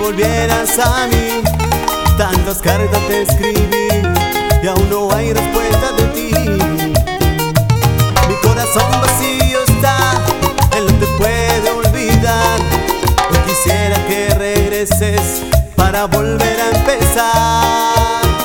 volvieras a mí. Tantas cartas te escribí y aún no hay respuesta de ti. Mi corazón vacío está, él no te puede olvidar. Yo quisiera que regreses para volver a empezar.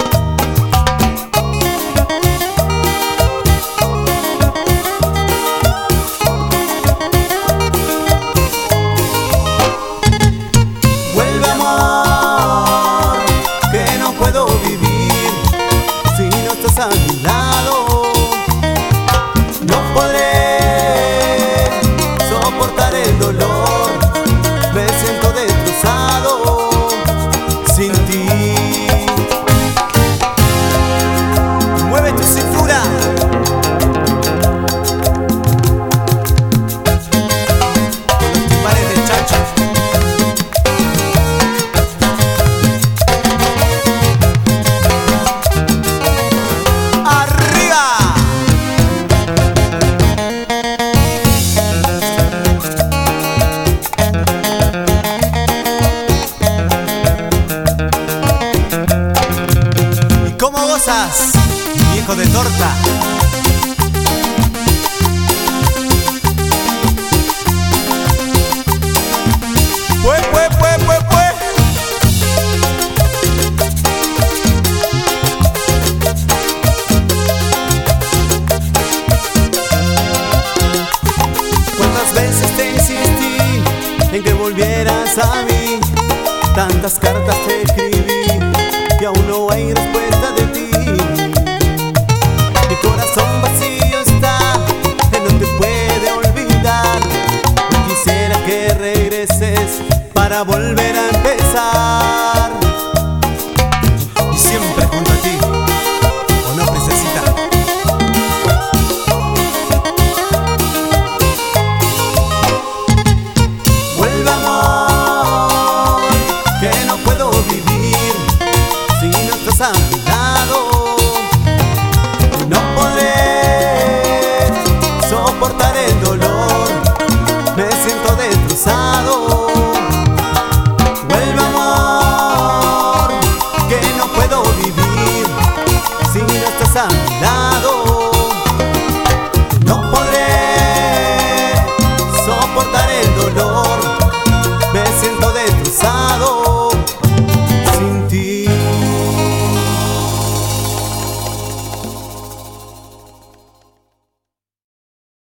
A mi lado no podré soportar el dolor, me siento destrozado sin ti. Mueve tu cintura. Con los timbales del Chacho. ¿Cómo gozas, viejo de torta? Pues. ¿Cuántas veces te insistí en que volvieras a mí? Tantas cartas te escribí